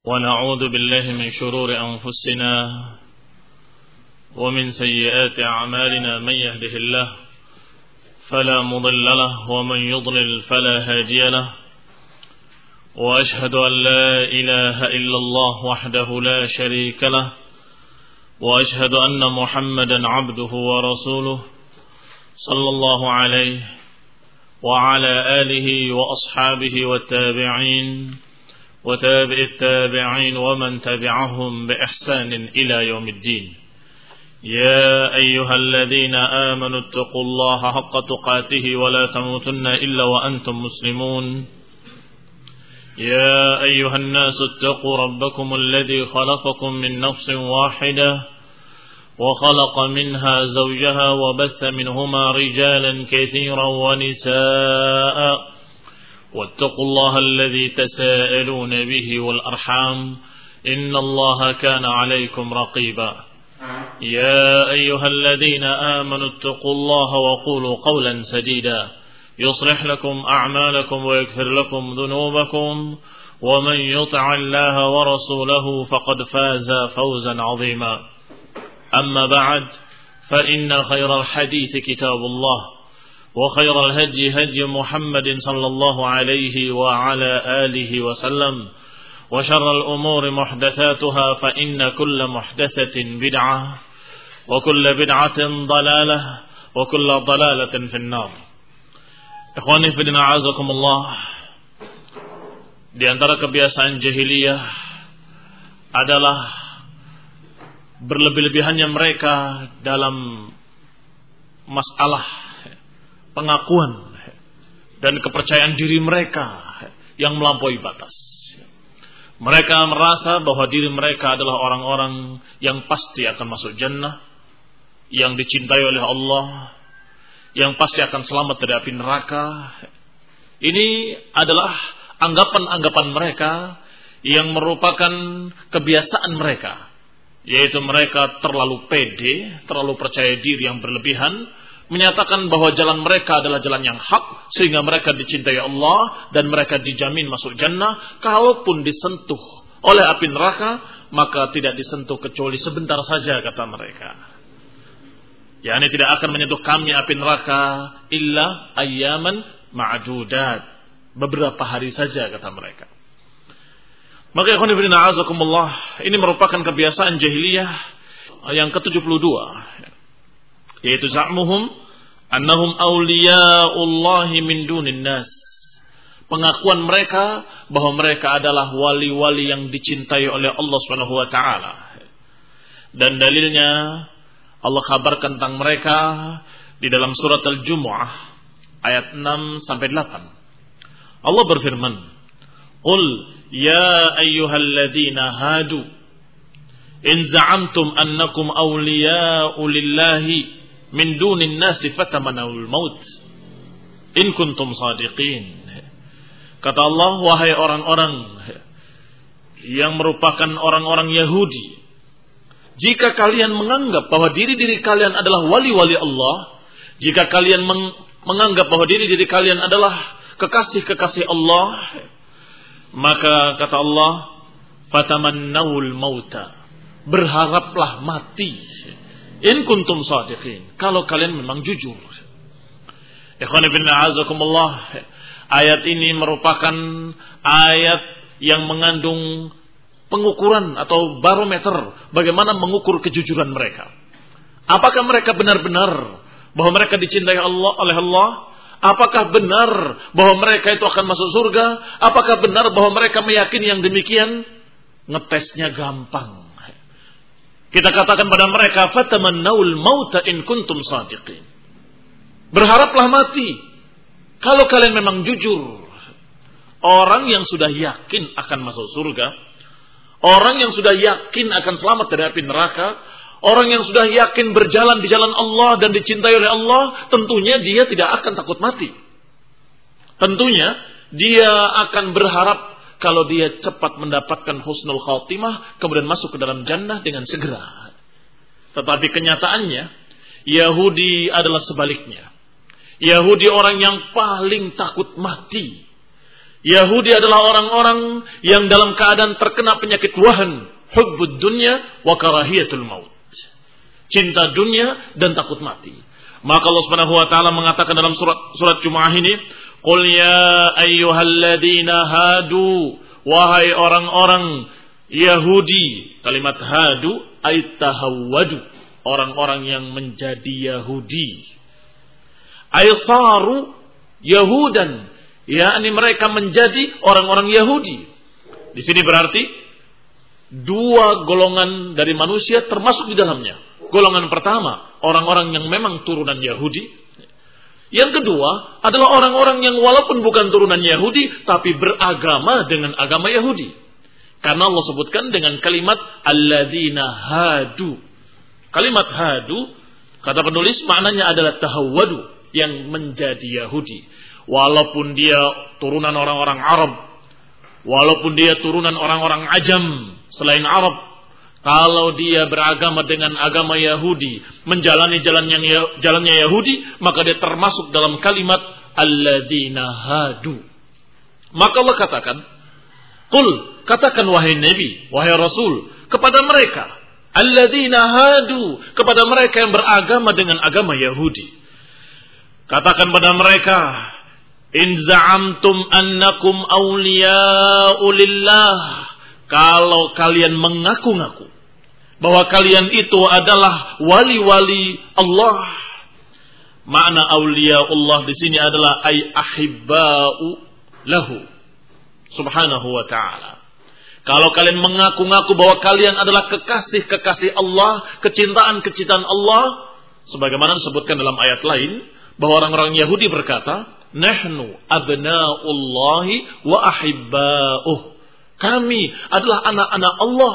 ونعوذ بالله من شرور أنفسنا ومن سيئات أعمالنا من يهده الله فلا مضل له ومن يضلل فلا هادي له وأشهد أن لا إله إلا الله وحده لا شريك له وأشهد أن محمدا عبده ورسوله صلى الله عليه وعلى آله وأصحابه والتابعين وتابع التابعين ومن تبعهم بإحسان إلى يوم الدين. يا أيها الذين آمنوا اتقوا الله حق تقاته ولا تموتن إلا وأنتم مسلمون. يا أيها الناس اتقوا ربكم الذي خلقكم من نفس واحدة وخلق منها زوجها وبث منهما رجالا كثيرا ونساء واتقوا الله الذي تساءلون به والأرحام إن الله كان عليكم رقيبا. يا أيها الذين آمنوا اتقوا الله وقولوا قولا سديدا يصلح لكم أعمالكم ويغفر لكم ذنوبكم ومن يطع الله ورسوله فقد فاز فوزا عظيما. أما بعد فإن خير الحديث كتاب الله وخير الهدي هدي محمد صلى الله عليه وعلى آله وسلم وشر الأمور محدثاتها فإن كل محدثة بدعة وكل بدعة ضلالة وكل ضلالة في النار. Ikhwani fi din a'azakumullah, di antara kebiasaan jahiliyah adalah berlebih-lebihannya mereka dalam masalah pengakuan dan kepercayaan diri mereka yang melampaui batas. Mereka merasa bahwa diri mereka adalah orang-orang yang pasti akan masuk jannah, yang dicintai oleh Allah, yang pasti akan selamat dari api neraka. Ini adalah anggapan-anggapan mereka yang merupakan kebiasaan mereka, yaitu mereka terlalu pede, terlalu percaya diri yang berlebihan, menyatakan bahwa jalan mereka adalah jalan yang hak, sehingga mereka dicintai Allah dan mereka dijamin masuk jannah. Kalaupun disentuh oleh api neraka, maka tidak disentuh kecuali sebentar saja, kata mereka. Yani tidak akan menyentuh kami api neraka illa ayyaman ma'dudat, beberapa hari saja, kata mereka. Maka ikhwan fillah a'azakumullah, ini merupakan kebiasaan jahiliyah yang ke-72, yaitu za'muhum annahum awliya'ullahi min dunin nas. Pengakuan mereka bahwa mereka adalah wali-wali yang dicintai oleh Allah Subhanahu wa taala. Dan dalilnya Allah kabarkan tentang mereka di dalam surat Al-Jumu'ah ayat 6 sampai 8. Allah berfirman, "Qul ya ayyuhalladzina hadu in za'amtum annakum awliya'u lillahi min dunin nasi fatamanawul maut in kuntum sadiqin." Kata Allah, wahai orang-orang yang merupakan orang-orang Yahudi, jika kalian menganggap bahwa diri-diri kalian adalah wali-wali Allah, jika kalian menganggap bahwa diri-diri kalian adalah kekasih-kekasih Allah, maka kata Allah, fatamannawul mauta, berharaplah mati, in kuntum sadiqin, kalau kalian memang jujur. Ikhwan fillah a'azakumullah, ayat ini merupakan ayat yang mengandung pengukuran atau barometer bagaimana mengukur kejujuran mereka. Apakah mereka benar-benar bahwa mereka dicintai Allah oleh Allah? Apakah benar bahwa mereka itu akan masuk surga? Apakah benar bahwa mereka meyakini yang demikian? Ngetesnya gampang. Kita katakan pada mereka, fatamannawul mauta in kuntum sadiqin, berharaplah mati kalau kalian memang jujur. Orang yang sudah yakin akan masuk surga, orang yang sudah yakin akan selamat dari api neraka, orang yang sudah yakin berjalan di jalan Allah dan dicintai oleh Allah, tentunya dia tidak akan takut mati. Tentunya dia akan berharap kalau dia cepat mendapatkan husnul khatimah, kemudian masuk ke dalam jannah dengan segera. Tetapi kenyataannya, Yahudi adalah sebaliknya. Yahudi orang yang paling takut mati. Yahudi adalah orang-orang yang dalam keadaan terkena penyakit wahan, hubbud dunya wa karahiyatul maut. Cinta dunia dan takut mati. Maka Allah Subhanahu wa taala mengatakan dalam surat Jumu'ah ini, "Qul ya ayyuhalladzina hadu," wahai orang-orang Yahudi. Kalimat hadu ay tahawwadu, orang-orang yang menjadi Yahudi. Ay saru yahudan, yakni mereka menjadi orang-orang Yahudi. Di sini berarti dua golongan dari manusia termasuk di dalamnya. Golongan pertama, orang-orang yang memang turunan Yahudi. Yang kedua adalah orang-orang yang walaupun bukan turunan Yahudi, tapi beragama dengan agama Yahudi. Karena Allah sebutkan dengan kalimat alladzina hadu. Kalimat hadu, kata penulis, maknanya adalah tahawwadu, yang menjadi Yahudi. Walaupun dia turunan orang-orang Arab, walaupun dia turunan orang-orang Ajam selain Arab, kalau dia beragama dengan agama Yahudi, menjalani jalannya Yahudi, maka dia termasuk dalam kalimat alladzina hadu. Maka Allah katakan, qul, katakan wahai Nabi, wahai Rasul, kepada mereka, alladzina hadu, kepada mereka yang beragama dengan agama Yahudi. Katakan pada mereka, in za'amtum annakum awliya'u lillah, kalau kalian mengaku-ngaku bahwa kalian itu adalah wali-wali Allah. Makna awliyaullah di sini adalah ay ahibba'u lahu subhanahu wa ta'ala. Kalau kalian mengaku-ngaku bahwa kalian adalah kekasih-kekasih Allah, kecintaan-kecintaan Allah, sebagaimana disebutkan dalam ayat lain bahwa orang-orang Yahudi berkata, nahnu abna'ullahi wa ahibba'uh. Kami adalah anak-anak Allah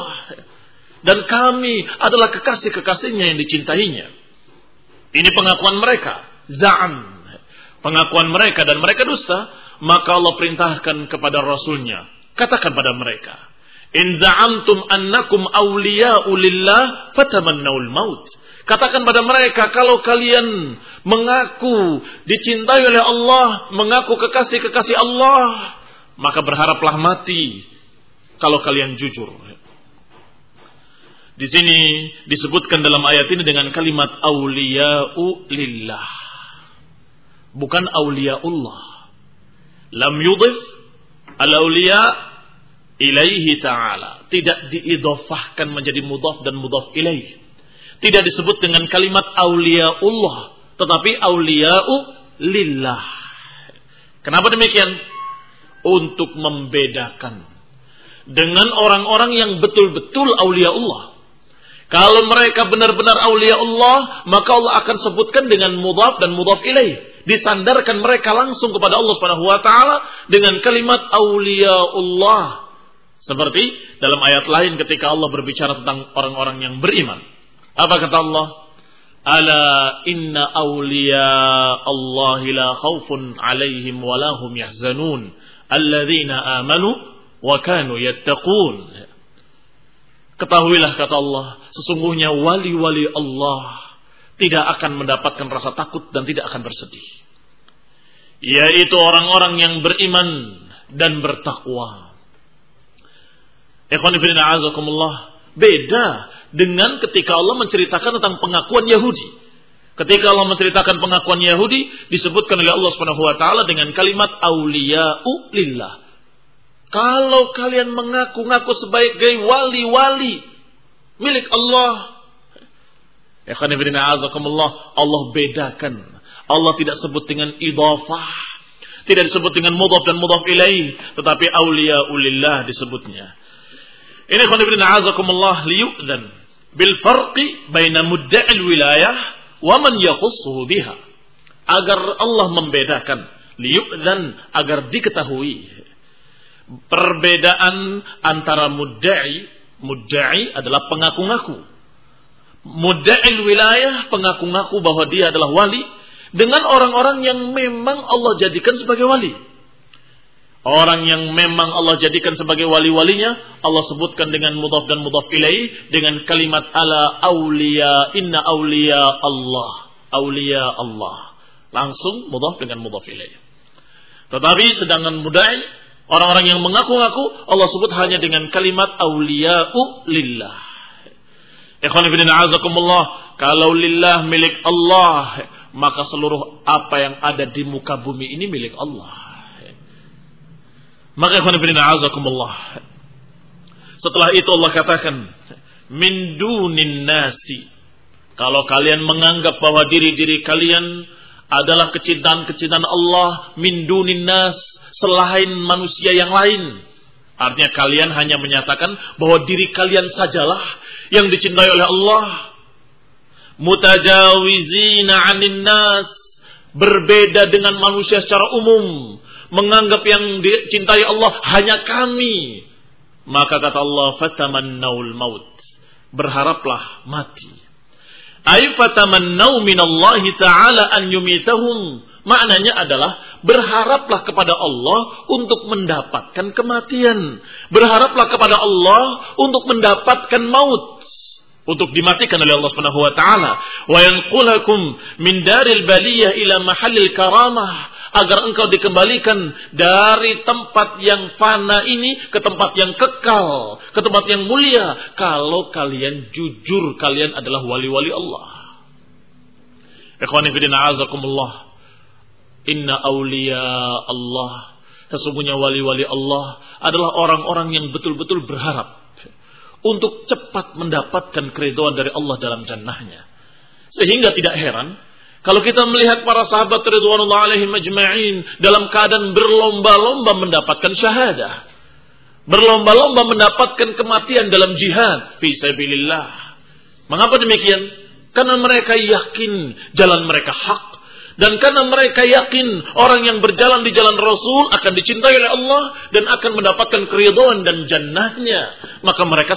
dan kami adalah kekasih-kekasihnya yang dicintainya. Ini pengakuan mereka, za'am, pengakuan mereka, dan mereka dusta. Maka Allah perintahkan kepada Rasulnya, katakan pada mereka, in za'amtum annakum awliya'u lillah fatamannaul maut. Katakan pada mereka, kalau kalian mengaku dicintai oleh Allah, mengaku kekasih-kekasih Allah, maka berharaplah mati kalau kalian jujur. Di sini disebutkan dalam ayat ini dengan kalimat awliya'u lillah, bukan awliya'ullah. Lam yudhif al-awliya ilaihi ta'ala, tidak diidhafahkan menjadi mudhaf dan mudhaf ilaih. Tidak disebut dengan kalimat awliya'ullah, tetapi awliya'u lillah. Kenapa demikian? Untuk membedakan dengan orang-orang yang betul-betul awliya Allah. Kalau mereka benar-benar awliya Allah, maka Allah akan sebutkan dengan mudhaf dan mudhaf ilaih. Disandarkan mereka langsung kepada Allah Subhanahu wa taala dengan kalimat awliya Allah. Seperti dalam ayat lain ketika Allah berbicara tentang orang-orang yang beriman. Apa kata Allah? Ala inna awliya Allahi la khawfun alaihim wa lahum yahzanun alladzina amanu wa kanu yattaqun. Ketahuilah, kata Allah, sesungguhnya wali-wali Allah tidak akan mendapatkan rasa takut dan tidak akan bersedih. Yaitu orang-orang yang beriman dan bertakwa. Ikhwani fillah a'azakumullah. Beda dengan ketika Allah menceritakan tentang pengakuan Yahudi. Ketika Allah menceritakan pengakuan Yahudi, disebutkan oleh Allah Subhanahu wa taala dengan kalimat awliya'u lillah. Kalau kalian mengaku-ngaku sebagai wali-wali milik Allah, Allah bedakan. Allah tidak sebut dengan idhafah, tidak disebut dengan mudhaf dan mudhaf ilaih, tetapi awliya'ulillah disebutnya. Ini liyu'dhan bil farqi baina mudda'il wilayah wa man yakhussuhu biha. Agar Allah membedakan, liyu'dhan, agar diketahui perbedaan antara mudda'i adalah pengaku-ngaku. Mudda'il wilayah, pengaku-ngaku bahwa dia adalah wali, dengan orang-orang yang memang Allah jadikan sebagai wali. Orang yang memang Allah jadikan sebagai wali-walinya, Allah sebutkan dengan mudhaf dan mudhaf ilaih dengan kalimat ala awliya, inna awliya Allah, awliya Allah. Langsung mudhaf dengan mudhaf ilaih. Tetapi sedangkan mudda'i Orang-orang yang mengaku-ngaku Allah sebut hanya dengan kalimat auliya'u lillah. Ikhwan fillah azakumullah, kalau lillah milik Allah, maka seluruh apa yang ada di muka bumi ini milik Allah. Maka ikhwan fillah azakumullah, setelah itu Allah katakan min dunin nasi, kalau kalian menganggap bahwa diri-diri kalian adalah kecintaan-kecintaan Allah, min dunin nas, selain manusia yang lain. Artinya kalian hanya menyatakan bahwa diri kalian sajalah yang dicintai oleh Allah. Mutajawizina 'anil nas, berbeda dengan manusia secara umum, menganggap yang dicintai Allah hanya kami. Maka kata Allah, fatamannaul maut, berharaplah mati. Ay fatamannau minallahi ta'ala an yumitahum, maknanya adalah berharaplah kepada Allah untuk mendapatkan kematian. Berharaplah kepada Allah untuk mendapatkan maut, untuk dimatikan oleh Allah Subhanahu wa taala. Wa yanqulakum min daril baliyah ila mahallil karamah, agar engkau dikembalikan dari tempat yang fana ini ke tempat yang kekal, ke tempat yang mulia, kalau kalian jujur kalian adalah wali-wali Allah. Ikhwani fillah azakumullah, inna awliya Allah, sesungguhnya wali-wali Allah adalah orang-orang yang betul-betul berharap untuk cepat mendapatkan keridhaan dari Allah dalam jannahnya. Sehingga tidak heran kalau kita melihat para sahabat ridwanullah alaihim ajma'in dalam keadaan berlomba-lomba mendapatkan syahadah, berlomba-lomba mendapatkan kematian dalam jihad fi sabilillah. Mengapa demikian? Karena mereka yakin jalan mereka hak, dan karena mereka yakin orang yang berjalan di jalan Rasul akan dicintai oleh Allah dan akan mendapatkan keridhaan dan jannahnya. Maka mereka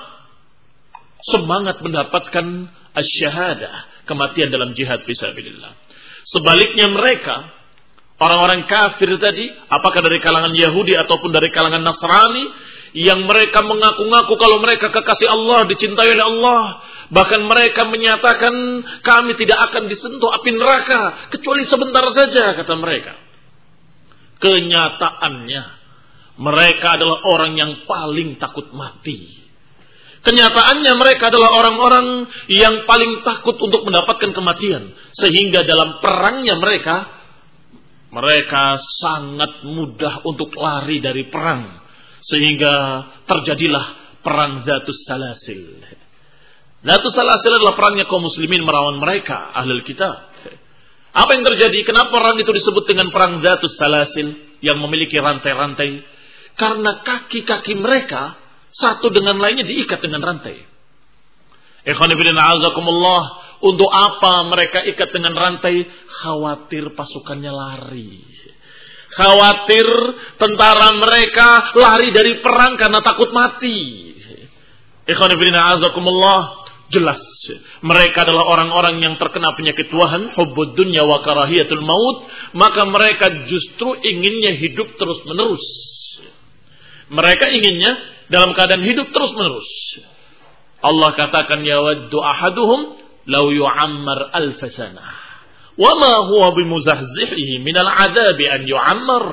semangat mendapatkan asy-syahadah, kematian dalam jihad fisabilillah. Sebaliknya mereka, orang-orang kafir tadi, apakah dari kalangan Yahudi ataupun dari kalangan Nasrani, yang mereka mengaku-ngaku kalau mereka kekasih Allah, dicintai oleh Allah, bahkan mereka menyatakan kami tidak akan disentuh api neraka kecuali sebentar saja, kata mereka. Kenyataannya mereka adalah orang yang paling takut mati. Kenyataannya mereka adalah orang-orang yang paling takut untuk mendapatkan kematian. Sehingga dalam perangnya mereka sangat mudah untuk lari dari perang. Sehingga terjadilah perang Zatus Salasil. Zatus Salasil adalah perangnya kaum muslimin melawan mereka, ahlul kitab. Apa yang terjadi? Kenapa perang itu disebut dengan perang Zatus Salasil yang memiliki rantai-rantai? Karena kaki-kaki mereka satu dengan lainnya diikat dengan rantai. Ikhwani fillah azakumullah, untuk apa mereka ikat dengan rantai? Khawatir pasukannya lari. Khawatir tentara mereka lari dari perang karena takut mati. Ikhwani fillah azakumullah, jelas mereka adalah orang-orang yang terkena penyakit wahan, hubbud dunya wa karahiyatul maut, maka mereka justru inginnya hidup terus-menerus. Mereka inginnya dalam keadaan hidup terus-menerus. Allah katakan, yawaddu ahaduhum law yu'ammar alf sanah wa ma huwa bimuzahzihi minal adabi an yu'ammar.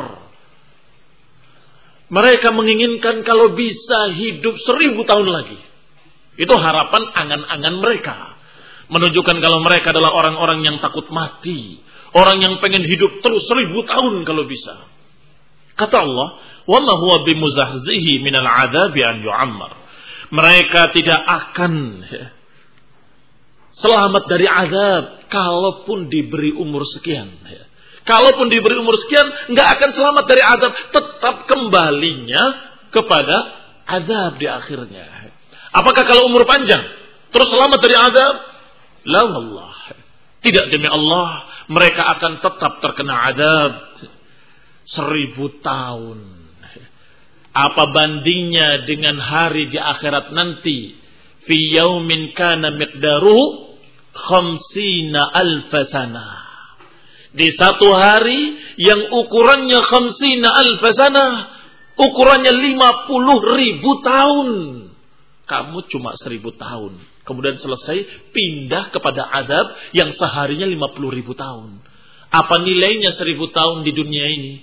Mereka menginginkan kalau bisa hidup 1000 tahun lagi. Itu harapan angan-angan mereka, menunjukkan kalau mereka adalah orang-orang yang takut mati, orang yang pengen hidup terus 1000 tahun kalau bisa. Kata Allah, wa ma huwa bimuzahzihi minal adabi an yu'ammar. Mereka tidak akan selamat dari azab kalaupun diberi umur sekian. Kalaupun diberi umur sekian, enggak akan selamat dari azab, tetap kembalinya kepada azab di akhirnya. Apakah kalau umur panjang terus selamat dari azab? La wallah. Tidak, demi Allah, mereka akan tetap terkena azab 1000 tahun. Apa bandingnya dengan hari di akhirat nanti? Fi yaumin kana miqdaruhu 50,000 sanah. Di satu hari yang ukurannya 50,000 sanah, ukurannya 50.000 tahun. Kamu cuma 1000 tahun. Kemudian selesai, pindah kepada azab yang seharinya 50.000 tahun. Apa nilainya 1000 tahun di dunia ini?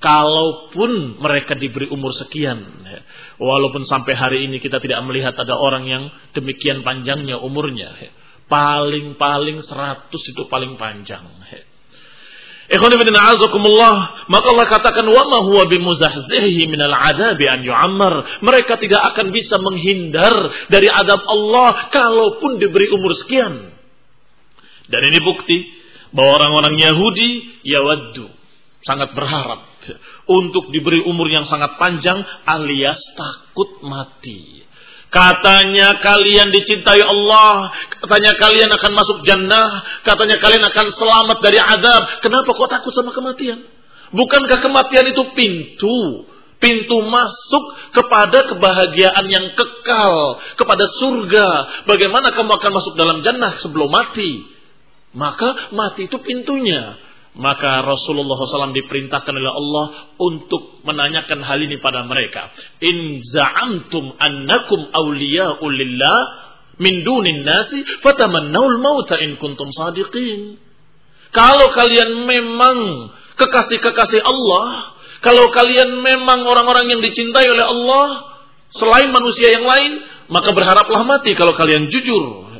Kalaupun mereka diberi umur sekian, walaupun sampai hari ini kita tidak melihat ada orang yang demikian panjangnya umurnya, paling-paling 100 itu paling panjang. Ikhwan fillah azakumullah, maka Allah katakan wa ma huwa bimuzahzihi minal adabi an yu'ammar. Mereka tidak akan bisa menghindar dari azab Allah kalaupun diberi umur sekian. Dan ini bukti bahwa orang-orang Yahudi yawaddu, sangat berharap untuk diberi umur yang sangat panjang alias takut mati. Katanya kalian dicintai Allah, katanya kalian akan masuk jannah, katanya kalian akan selamat dari azab. Kenapa kok takut sama kematian? Bukankah kematian itu pintu masuk kepada kebahagiaan yang kekal, kepada surga? Bagaimana kamu akan masuk dalam jannah sebelum mati? Maka mati itu pintunya. Maka Rasulullah SAW diperintahkan oleh Allah untuk menanyakan hal ini pada mereka. In za'amtum annakum awliya'u lillah min dunin nasi fatamannaul mauta in kuntum sadiqin. Kalau kalian memang kekasih-kekasih Allah, kalau kalian memang orang-orang yang dicintai oleh Allah selain manusia yang lain, maka berharaplah mati kalau kalian jujur.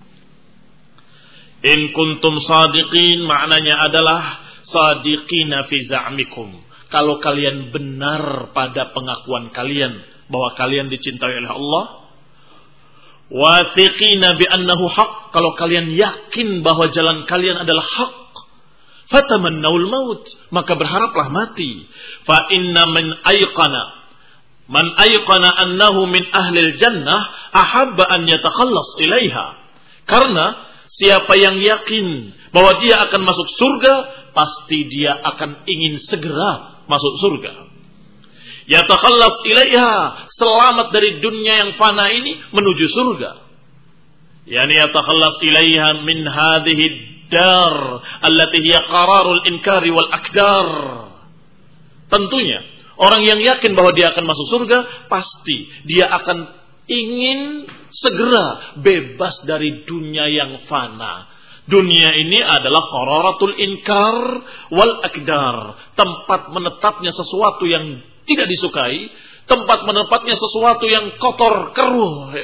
In kuntum sadiqin maknanya adalah sadiqina fi za'mikum. Kalau kalian benar pada pengakuan kalian bahwa kalian dicintai oleh Allah, wathiqina bi annahu haq, kalau kalian yakin bahwa jalan kalian adalah hak, fatamannaul maut, maka berharaplah mati. Fa inna man ayqana annahu min ahlil jannah ahabba an yatakhallas ilaiha. Karena siapa yang yakin bahwa dia akan masuk surga, pasti dia akan ingin segera masuk surga. Yatakhallas ilaiha, selamat dari dunia yang fana ini menuju surga. Yani yatakhallas ilaiha min hadhihi dar allati hiya qararul inkari wal akdar. Tentunya orang yang yakin bahwa dia akan masuk surga, pasti dia akan ingin segera bebas dari dunia yang fana. Dunia ini adalah qararatul inkar wal akdar, tempat menetapnya sesuatu yang tidak disukai, tempat menetapnya sesuatu yang kotor keruh.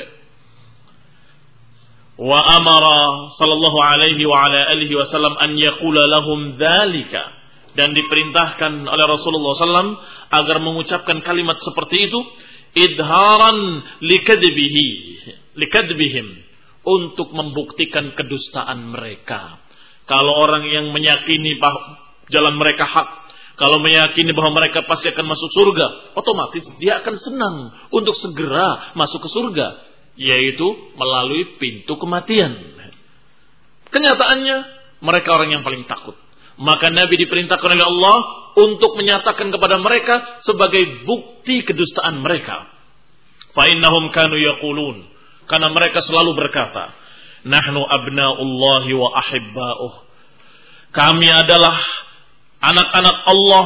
Wa amara sallallahu alaihi wa ala alihi wasallam an yaqula lahum dzalika, dan diperintahkan oleh Rasulullah SAW agar mengucapkan kalimat seperti itu idharan likadbihim, untuk membuktikan kedustaan mereka. Kalau orang yang meyakini bahwa jalan mereka hak, kalau meyakini bahwa mereka pasti akan masuk surga, otomatis dia akan senang untuk segera masuk ke surga, yaitu melalui pintu kematian. Kenyataannya mereka orang yang paling takut. Maka Nabi diperintahkan oleh Allah untuk menyatakan kepada mereka sebagai bukti kedustaan mereka. Fa innahum kanu yaqulun, karena mereka selalu berkata, nahnu abna'ullahi wa ahibba'uh. Kami adalah anak-anak Allah.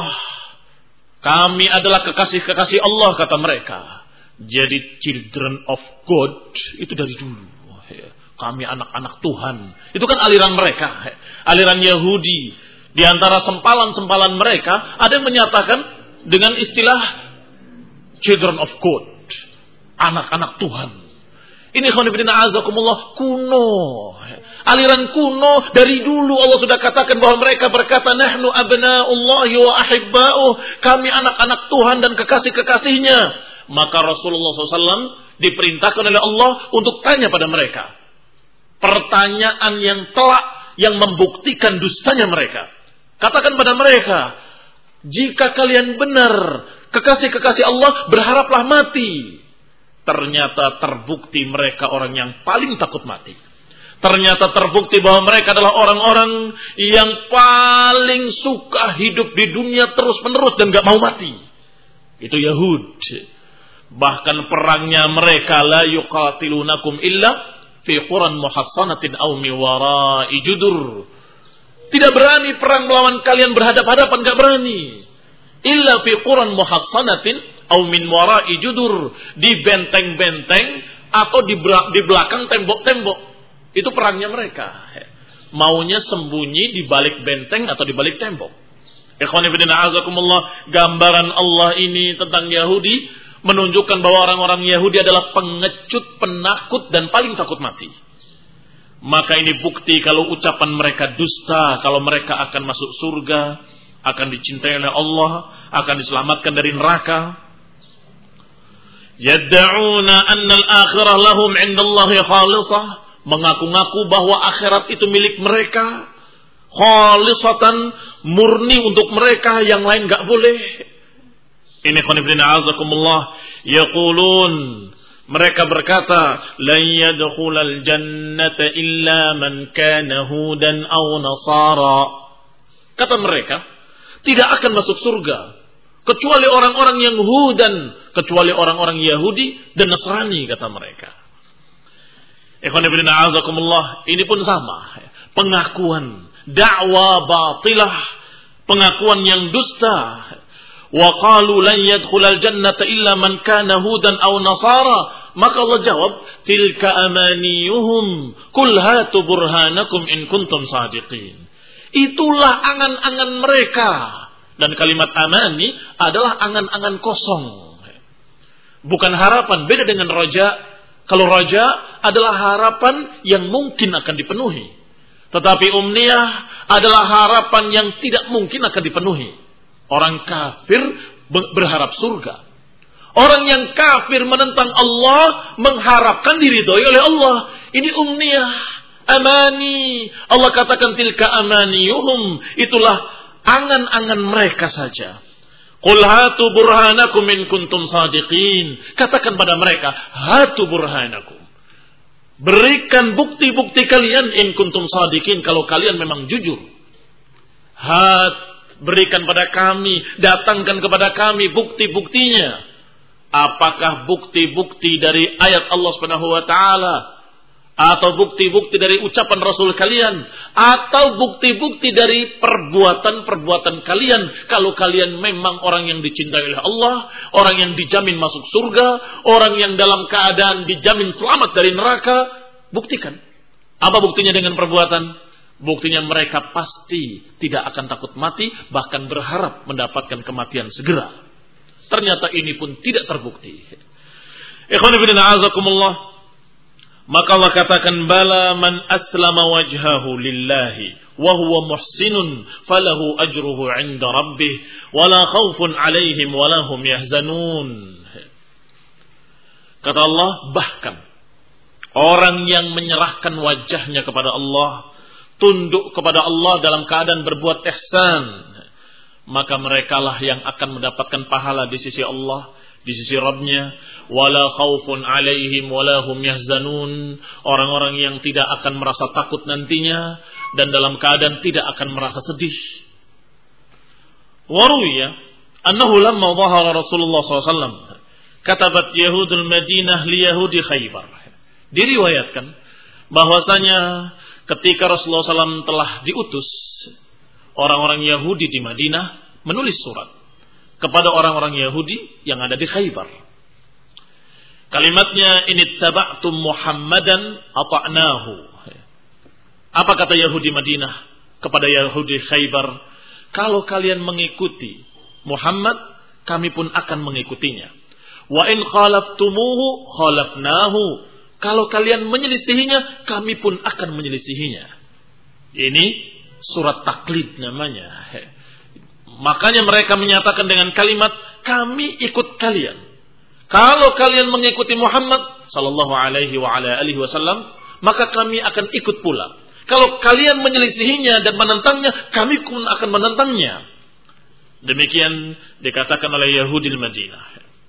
Kami adalah kekasih-kekasih Allah, kata mereka. Jadi children of God itu dari dulu. Kami anak-anak Tuhan. Itu kan aliran mereka, aliran Yahudi. Di antara sempalan-sempalan mereka ada yang menyatakan dengan istilah children of God, anak-anak Tuhan. Ini khonifidina azakumullah kuno. Aliran kuno dari dulu Allah sudah katakan bahwa mereka berkata nahnu abna'ullahi wa ahibba'uh. Kami anak-anak Tuhan dan kekasih-kekasihnya. Maka Rasulullah SAW diperintahkan oleh Allah untuk tanya pada mereka. Pertanyaan yang telak yang membuktikan dustanya mereka. Katakan pada mereka, jika kalian benar kekasih-kekasih Allah, berharaplah mati. Ternyata terbukti mereka orang yang paling takut mati. Ternyata terbukti bahwa mereka adalah orang-orang yang paling suka hidup di dunia terus-menerus dan gak mau mati. Itu Yahud. Bahkan perangnya mereka la yuqatilunakum illa fi quran muhassanatin aw mi wara'i judur. Tidak berani perang melawan kalian berhadap-hadapan, gak berani. Illa fi quran muhassanatin aw min wara'i judur, di benteng-benteng atau di belakang tembok-tembok. Itu perangnya mereka. Maunya sembunyi di balik benteng atau di balik tembok. Ikhwani fillah azakumullah, gambaran Allah ini tentang Yahudi menunjukkan bahwa orang-orang Yahudi adalah pengecut, penakut dan paling takut mati. Maka ini bukti kalau ucapan mereka dusta, kalau mereka akan masuk surga, akan dicintai oleh Allah, akan diselamatkan dari neraka. Yad'una anna al-akhirah lahum 'indallahi khalisah, mengaku-ngaku bahwa akhirat itu milik mereka, khalisatan, murni untuk mereka, yang lain enggak boleh. Ini khonifina azakumullah, yaqulun, mereka berkata, lan yadkhulal jannata illa man kana hudan aw nasara. Kata mereka, tidak akan masuk surga kecuali orang-orang yang hudan, kecuali orang-orang Yahudi dan Nasrani, kata mereka. Ikhwanifidina azakumullah, ini pun sama, pengakuan dakwa batilah, pengakuan yang dusta. Wa qalu lan yadkhulal jannata illa man kana hudan aw nasara. Maka Allah jawab, tilka amaniyuhum qul hatu burhanakum in kuntum sadiqin. Itulah angan-angan mereka. Dan kalimat amani adalah angan-angan kosong, bukan harapan. Beda dengan raja. Kalau raja adalah harapan yang mungkin akan dipenuhi, tetapi umniyah adalah harapan yang tidak mungkin akan dipenuhi. Orang kafir berharap surga. Orang yang kafir menentang Allah mengharapkan diridhoi oleh Allah. Ini umniyah, amani. Allah katakan tilka amaniyuhum, itulah angan-angan mereka saja. Qul hatu burhanakum in kuntum sadiqin. Katakan pada mereka, hatu burhanakum. Berikan bukti-bukti kalian in kuntum sadiqin, kalau kalian memang jujur. Berikan pada kami, datangkan kepada kami bukti-buktinya. Apakah bukti-bukti dari ayat Allah Subhanahu wa taala, atau bukti-bukti dari ucapan Rasul kalian, atau bukti-bukti dari perbuatan-perbuatan kalian? Kalau kalian memang orang yang dicintai oleh Allah, orang yang dijamin masuk surga, orang yang dalam keadaan dijamin selamat dari neraka, buktikan. Apa buktinya dengan perbuatan? Buktinya mereka pasti tidak akan takut mati, bahkan berharap mendapatkan kematian segera. Ternyata ini pun tidak terbukti. Ikhwan fillah azakumullah. Maka Allah katakan, bala man aslama wajhahu lillahi wa huwa muhsinun falahu ajruhu 'inda rabbih wala khaufun 'alaihim wala hum yahzanun. Kata Allah, bahkan orang yang menyerahkan wajahnya kepada Allah, tunduk kepada Allah dalam keadaan berbuat ihsan, maka merekalah yang akan mendapatkan pahala di sisi Allah, di sisi Rabbnya. Wala khaufun alaihim wala hum yahzanun, orang-orang yang tidak akan merasa takut nantinya dan dalam keadaan tidak akan merasa sedih. Waruya annahu lamma dhahara Rasulullah SAW katabat Yahudul Madinah li Yahudi Khaybar. Diriwayatkan bahwasanya ketika Rasulullah SAW telah diutus, orang-orang Yahudi di Madinah menulis surat kepada orang-orang Yahudi yang ada di Khaybar. Kalimatnya, inittaba'tum Muhammadan ata'nahu. Apa kata Yahudi Madinah kepada Yahudi Khaybar? Kalau kalian mengikuti Muhammad, kami pun akan mengikutinya. Wa in khalaftumuhu khalafnahu. Kalau kalian menyelisihinya, kami pun akan menyelisihinya. Ini surat taklid namanya. Makanya mereka menyatakan dengan kalimat, kami ikut kalian. Kalau kalian mengikuti Muhammad sallallahu alaihi wa ala alihi wasallam, maka kami akan ikut pula. Kalau kalian menyelisihinya dan menentangnya, kami pun akan menentangnya. Demikian dikatakan oleh Yahudi di Madinah.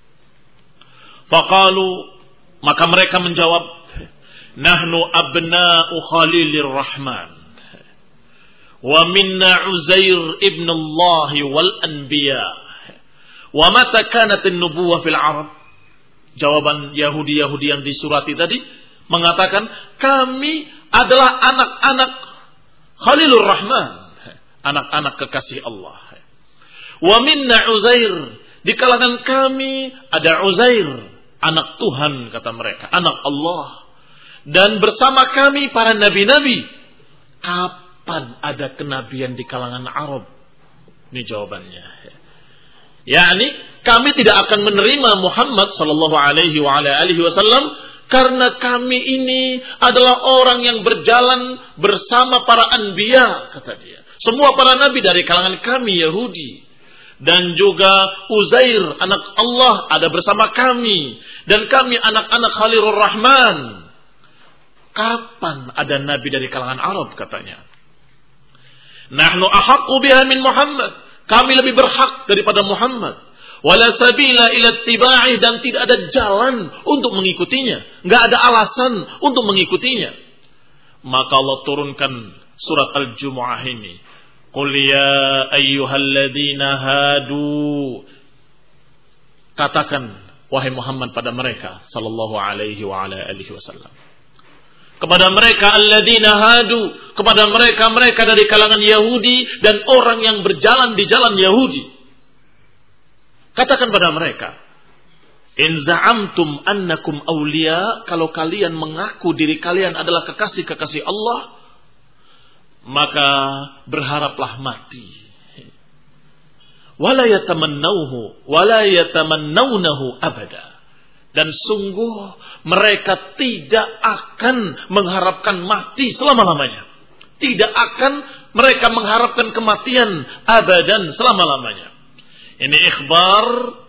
Faqalu, maka mereka menjawab, nahnu abna'u Khalilir Rahman wa minna Uzair ibn Allah wal anbiya wa mata kanat an-nubuwah fil Arab. Jawaban Yahudi-Yahudi yang disurati tadi mengatakan, kami adalah anak-anak Khalilur Rahman, anak-anak kekasih Allah. Wa minna Uzair, di kalangan kami ada Uzair, anak Tuhan, kata mereka, anak Allah. Dan bersama kami para nabi-nabi. Kapan ada kenabian di kalangan Arab? Ini jawabannya. Yakni kami tidak akan menerima Muhammad sallallahu alaihi wasallam karena kami ini adalah orang yang berjalan bersama para anbiya, kata dia. Semua para nabi dari kalangan kami Yahudi. Dan juga Uzair, anak Allah, ada bersama kami. Dan kami anak-anak Khalilur Rahman. Kapan ada nabi dari kalangan Arab, katanya. Nahnu ahaqqu biha min Muhammad. Kami lebih berhak daripada Muhammad. Wala sabila ila ittiba'i, dan tidak ada jalan untuk mengikutinya. Enggak ada alasan untuk mengikutinya. Maka Allah turunkan surat Al-Jumu'ah ini. Qul ya ayyuhalladzina hadu. Katakan wahai Muhammad pada mereka sallallahu alaihi wa ala alihi wasallam. Kepada mereka alladzina hadu, kepada mereka dari kalangan Yahudi dan orang yang berjalan di jalan Yahudi. Katakan pada mereka, in za'amtum annakum awliya, kalau kalian mengaku diri kalian adalah kekasih-kekasih Allah, maka berharaplah mati. Wala yatamannawnahu abada. Dan sungguh mereka tidak akan mengharapkan mati selama-lamanya. Tidak akan mereka mengharapkan kematian abadan selama-lamanya. Ini ikhbar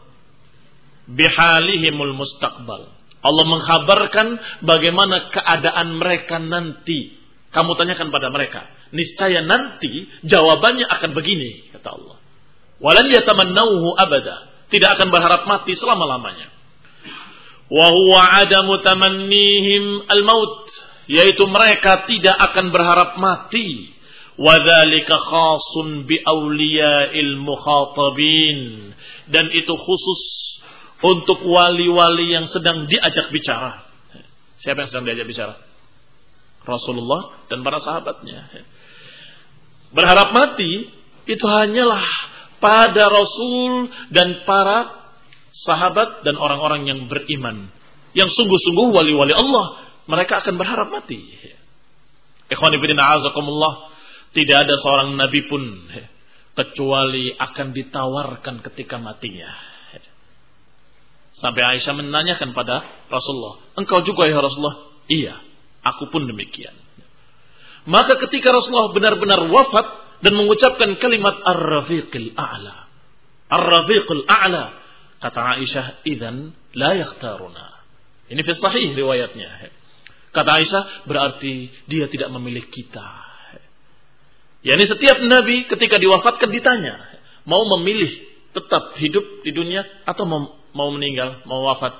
bihalihimul mustaqbal. Allah mengkhabarkan bagaimana keadaan mereka nanti. Kamu tanyakan pada mereka, niscaya nanti jawabannya akan begini, kata Allah. Walan yatamannawhu abada, tidak akan berharap mati selama-lamanya. Wa huwa adamu tamannihim al-maut, yaitu mereka tidak akan berharap mati. Wa dzalika khasun bi awliya'il mukhatabin, dan itu khusus untuk wali-wali yang sedang diajak bicara. Siapa yang sedang diajak bicara? Rasulullah dan para sahabatnya. Berharap mati itu hanyalah pada Rasul dan para sahabat dan orang-orang yang beriman, yang sungguh-sungguh wali-wali Allah. Mereka akan berharap mati. Ikhwani fillah azakumullah, tidak ada seorang nabi pun kecuali akan ditawarkan ketika matinya. Sampai Aisyah menanyakan pada Rasulullah, engkau juga ya Rasulullah? Iya, aku pun demikian. Maka ketika Rasulullah benar-benar wafat dan mengucapkan kalimat Ar-Rafiqil A'la, Ar-Rafiqil A'la, kata Aisyah, idzan la yakhtaruna. Ini fi sahih riwayatnya. Kata Aisyah, berarti dia tidak memilih kita. Yani setiap nabi ketika diwafatkan ditanya, mau memilih tetap hidup di dunia atau mau meninggal, mau wafat.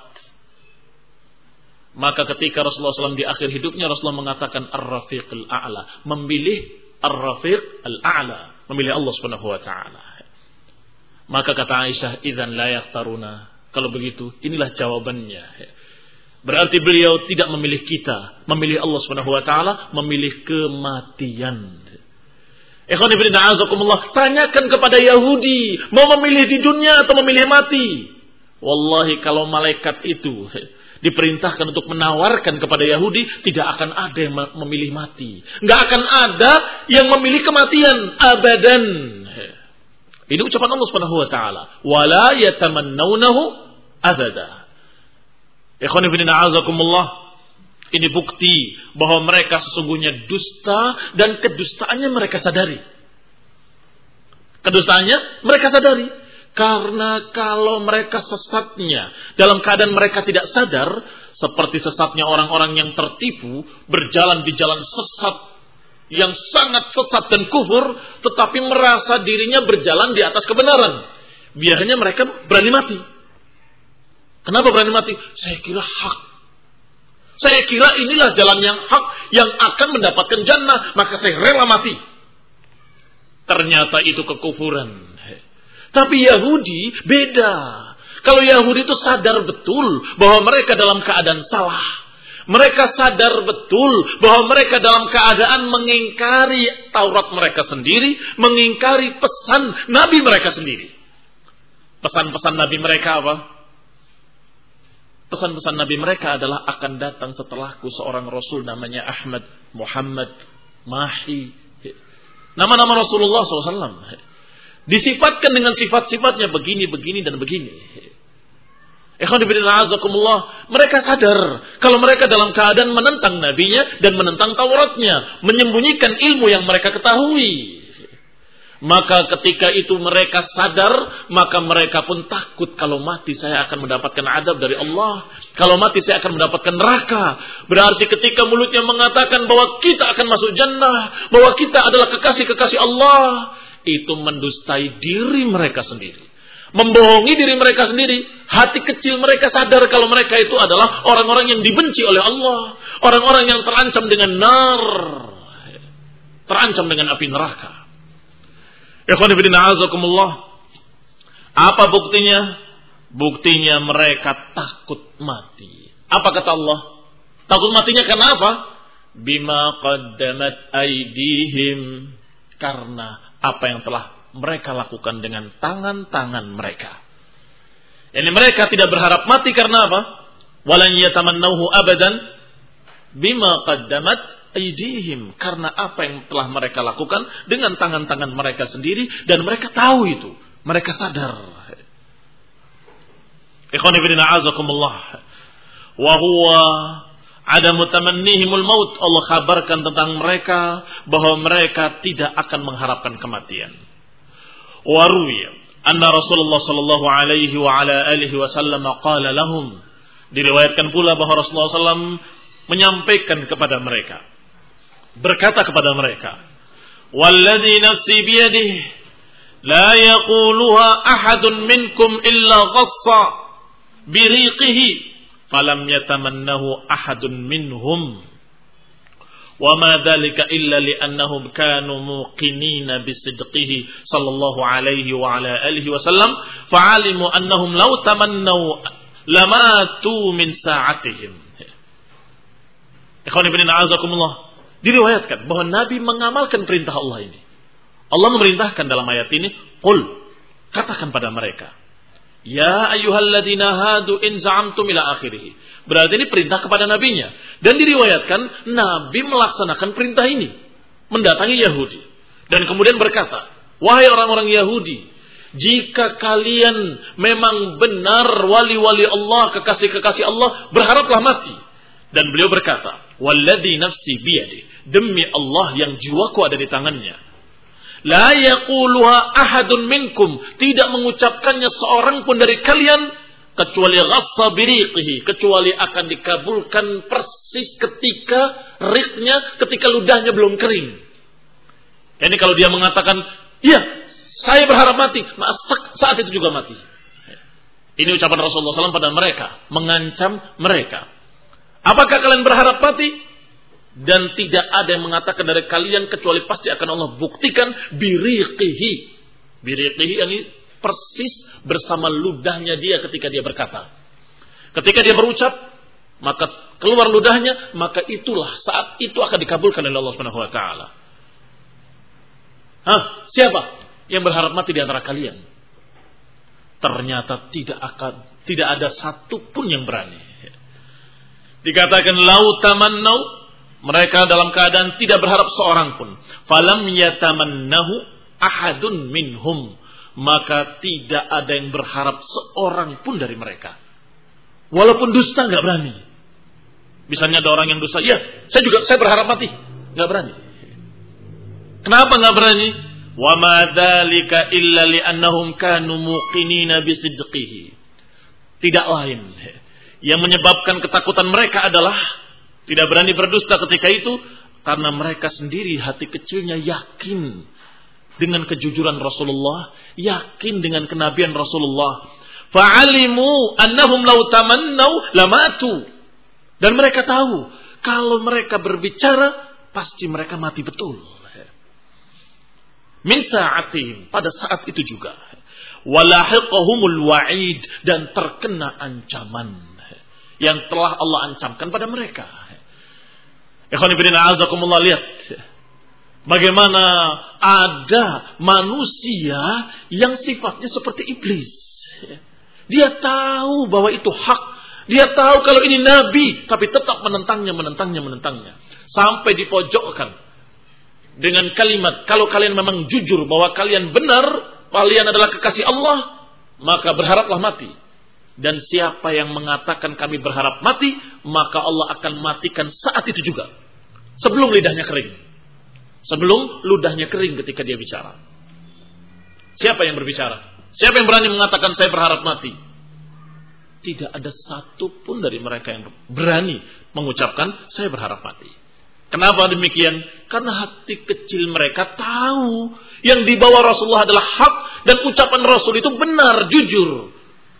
Maka ketika Rasulullah SAW di akhir hidupnya, Rasulullah mengatakan Ar-Rafiqil A'la, memilih Ar-Rafiq Al-A'la, memilih Allah Subhanahu wa taala. Maka kata Aisyah, idzan la yakhtaruna. Kalau begitu, inilah jawabannya. Berarti beliau tidak memilih kita, memilih Allah Subhanahu wa taala, memilih kematian. Ikhwan ibn a'azakumullah, tanyakan kepada Yahudi, mau memilih di dunia atau memilih mati? Wallahi kalau malaikat itu diperintahkan untuk menawarkan kepada Yahudi, tidak akan ada yang memilih mati. Enggak akan ada yang memilih kematian abadan. Ini ucapan Allah Subhanahu wa taala, wala yatamannawnahu abada. Ikhwan ibn a'azakumullah, ini bukti bahwa mereka sesungguhnya dusta dan kedustaannya mereka sadari. Kedustaannya mereka sadari. Karena kalau mereka sesatnya dalam keadaan mereka tidak sadar, seperti sesatnya orang-orang yang tertipu, berjalan di jalan sesat yang sangat sesat dan kufur, tetapi merasa dirinya berjalan di atas kebenaran. Biasanya mereka berani mati. Kenapa berani mati? Saya kira hak. Saya kira inilah jalan yang hak yang akan mendapatkan jannah, maka saya rela mati. Ternyata itu kekufuran. Tapi Yahudi beda. Kalau Yahudi itu sadar betul bahwa mereka dalam keadaan salah. Mereka sadar betul bahwa mereka dalam keadaan mengingkari Taurat mereka sendiri, mengingkari pesan Nabi mereka sendiri. Pesan-pesan Nabi mereka apa? Pesan-pesan Nabi mereka adalah akan datang setelahku seorang Rasul namanya Ahmad, Muhammad, Mahi. Nama-nama Rasulullah SAW. Disifatkan dengan sifat-sifatnya begini, begini, dan begini. Ikhwan fillah azakumullah, mereka sadar kalau mereka dalam keadaan menentang nabinya dan menentang Tauratnya, menyembunyikan ilmu yang mereka ketahui. Maka ketika itu mereka sadar, maka mereka pun takut kalau mati saya akan mendapatkan adab dari Allah. Kalau mati saya akan mendapatkan neraka. Berarti ketika mulutnya mengatakan bahwa kita akan masuk jannah, bahwa kita adalah kekasih-kekasih Allah, itu mendustai diri mereka sendiri. Membohongi diri mereka sendiri. Hati kecil mereka sadar kalau mereka itu adalah orang-orang yang dibenci oleh Allah. Orang-orang yang terancam dengan nar. Terancam dengan api neraka. Ikhwan fillah a'azakumullah. Apa buktinya? Buktinya mereka takut mati. Apa kata Allah? Takut matinya karena apa? Bima qaddamat aydihim. Karena apa yang telah mereka lakukan dengan tangan-tangan mereka. Ini mereka tidak berharap mati karena apa? Walan yatamannauhu abadan bima qaddamat aydihim, karena apa yang telah mereka lakukan dengan tangan-tangan mereka sendiri, dan mereka tahu itu, mereka sadar. Ikhwani fillah a'azakumullah. Wa huwa adamu tamannihimul maut. Allah kabarkan tentang mereka bahwa mereka tidak akan mengharapkan kematian. Wa ruwiya anna Rasulullah sallallahu alaihi wa ala alihi wasallam qala lahum. Diriwayatkan pula bahwa Rasulullah sallallahu menyampaikan kepada mereka, berkata kepada mereka, walladzi nafsi biyadihi la yaquluha ahadun minkum illa ghassa biriqihi falam yatamannahu ahadun minhum wa ma dzalika illa li'annahum kanu muqinina bisidqihi sallallahu alaihi wa ala alihi wasallam fa'alimu annahum law tamannaw lamatu min sa'atihim. Ikhwan fillah a'azakumullah. Diriwayatkan bahwa Nabi mengamalkan perintah Allah ini. Allah memerintahkan dalam ayat ini, qul, katakan pada mereka, ya ayyuhalladzina hadu in za'amtum ila akhirih. Berarti ini perintah kepada nabinya. Dan diriwayatkan Nabi melaksanakan perintah ini, mendatangi Yahudi dan kemudian berkata, wahai orang-orang Yahudi, jika kalian memang benar wali-wali Allah, kekasih-kekasih Allah, berharaplah mati. Dan beliau berkata, walladzi nafsi biyadi, demi Allah yang jiwaku ada di tangannya, la yaquluha ahadun minkum, tidak mengucapkannya seorang pun dari kalian kecuali ghassa biriqihi, kecuali akan dikabulkan persis ketika riqnya, ketika ludahnya belum kering. Ini kalau dia mengatakan, iya, saya berharap mati, saat itu juga mati. Ini ucapan Rasulullah SAW pada mereka, mengancam mereka. Apakah kalian berharap mati? Dan tidak ada yang mengatakan dari kalian kecuali pasti akan Allah buktikan biriqihi. Biriqihi ini persis bersama ludahnya dia ketika dia berkata. Ketika dia berucap, maka keluar ludahnya, maka itulah saat itu akan dikabulkan oleh Allah Subhanahu wa taala. Siapa yang berharap mati di antara kalian? Ternyata tidak ada satu pun yang berani. Dikatakan lau tamannau, mereka dalam keadaan tidak berharap seorang pun. Falam yatamannahu ahadun minhum, maka tidak ada yang berharap seorang pun dari mereka. Walaupun dusta nggak berani. Misalnya ada orang yang dusta, ya saya berharap mati, nggak berani. Kenapa nggak berani? Wa ma dzalika illa li'annahum kanu muqinina bisidqihi. Tidak lain yang menyebabkan ketakutan mereka adalah tidak berani berdusta ketika itu karena mereka sendiri hati kecilnya yakin dengan kejujuran Rasulullah, yakin dengan kenabian Rasulullah. Fa'alimu annahum law tamannau lamatu. Dan mereka tahu kalau mereka berbicara pasti mereka mati betul. Min sa'atihim, pada saat itu juga. Walahiqahumul wa'id, dan terkena ancaman yang telah Allah ancamkan pada mereka. Ikhwan fillah a'azakumullah, lihat bagaimana ada manusia yang sifatnya seperti iblis. Dia tahu bahwa itu hak. Dia tahu kalau ini nabi, tapi tetap menentangnya. Sampai dipojokkan dengan kalimat, kalau kalian memang jujur bahwa kalian benar, kalian adalah kekasih Allah, maka berharaplah mati. Dan siapa yang mengatakan kami berharap mati, maka Allah akan matikan saat itu juga. Sebelum lidahnya kering. Sebelum ludahnya kering ketika dia bicara. Siapa yang berbicara? Siapa yang berani mengatakan saya berharap mati? Tidak ada satu pun dari mereka yang berani mengucapkan saya berharap mati. Kenapa demikian? Karena hati kecil mereka tahu yang dibawa Rasulullah adalah hak dan ucapan Rasul itu benar, jujur.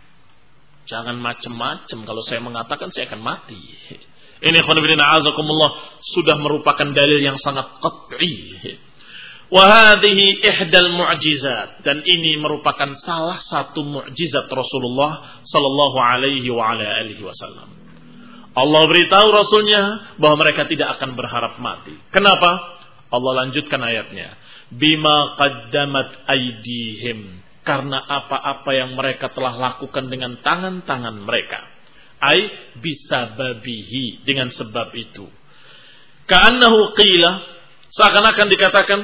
Jangan macam-macam kalau saya mengatakan saya akan mati. Ini khonibina azakumullah sudah merupakan dalil yang sangat qat'i. Wa hadhihi ihdal mu'jizat, dan ini merupakan salah satu mukjizat Rasulullah sallallahu alaihi wa ala alihi wasallam. Allah beritahu Rasulnya bahwa mereka tidak akan berharap mati. Kenapa? Allah lanjutkan ayatnya. Bima qaddamat aydihim. Karena apa-apa yang mereka telah lakukan dengan tangan-tangan mereka. Ay bisababihi. Dengan sebab itu. Ka'annahu qila. Seakan-akan dikatakan.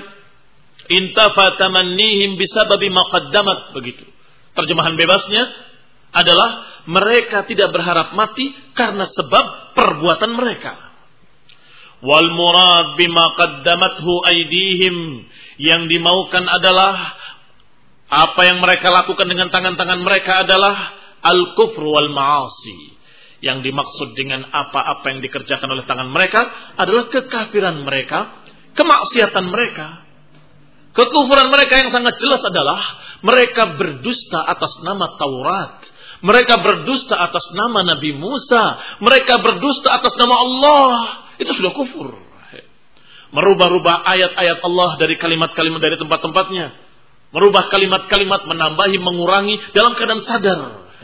Intafa tamannihim bisababi ma qaddamat. Begitu. Terjemahan bebasnya adalah mereka tidak berharap mati karena sebab perbuatan mereka. Wal murad bima qaddamathu aydihim, yang dimaukan adalah apa yang mereka lakukan dengan tangan-tangan mereka adalah al-kufru wal ma'asi. Yang dimaksud dengan apa-apa yang dikerjakan oleh tangan mereka adalah kekafiran mereka, kemaksiatan mereka. Kekufuran mereka yang sangat jelas adalah mereka berdusta atas nama Taurat. Mereka berdusta atas nama Nabi Musa. Mereka berdusta atas nama Allah. Itu sudah kufur. Merubah-rubah ayat-ayat Allah dari kalimat-kalimat dari tempat-tempatnya. Merubah kalimat-kalimat, menambahi, mengurangi dalam keadaan sadar.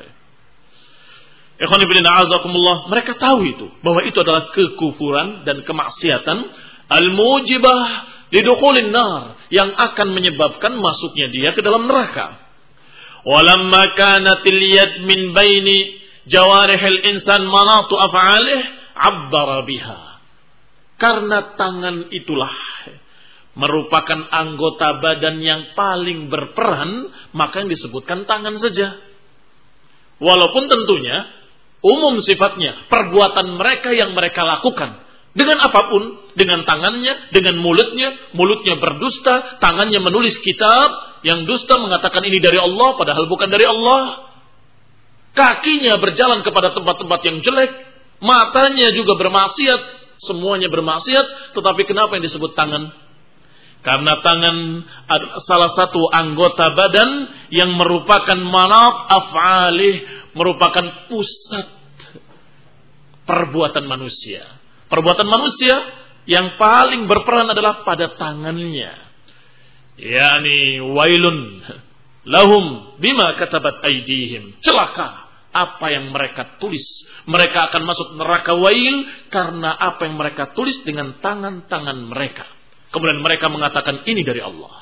Ikhwan fillah a'azakumullah, mereka tahu itu. Bahwa itu adalah kekufuran dan kemaksiatan. Al-mujibah lidukhulin nar. Yang akan menyebabkan masuknya dia ke dalam neraka. Walamma kanatil yad min baini jawarihil insan manatu af'alih abbara biha. Karena tangan itulah merupakan anggota badan yang paling berperan, maka yang disebutkan tangan saja. Walaupun tentunya umum sifatnya perbuatan mereka yang mereka lakukan dengan apapun, dengan tangannya, dengan mulutnya berdusta, tangannya menulis kitab yang dusta mengatakan ini dari Allah padahal bukan dari Allah. Kakinya berjalan kepada tempat-tempat yang jelek, matanya juga bermaksiat, semuanya bermaksiat, tetapi kenapa yang disebut tangan? Karena tangan adalah salah satu anggota badan yang merupakan manat af'alih, merupakan pusat perbuatan manusia. Perbuatan manusia yang paling berperan adalah pada tangannya. Yani wailun lahum bima katabat aydihim. Celaka apa yang mereka tulis. Mereka akan masuk neraka wail karena apa yang mereka tulis dengan tangan-tangan mereka. Kemudian mereka mengatakan ini dari Allah.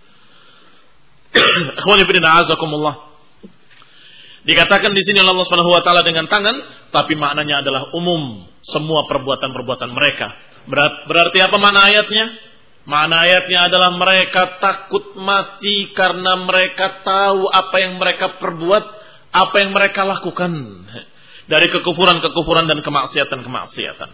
Akhwani fillah azakumullah. Dikatakan di sini Allah Subhanahu wa taala dengan tangan, tapi maknanya adalah umum semua perbuatan-perbuatan mereka. Berarti apa makna ayatnya? Makna ayatnya adalah mereka takut mati karena mereka tahu apa yang mereka perbuat, apa yang mereka lakukan dari kekufuran-kekufuran dan kemaksiatan-kemaksiatan.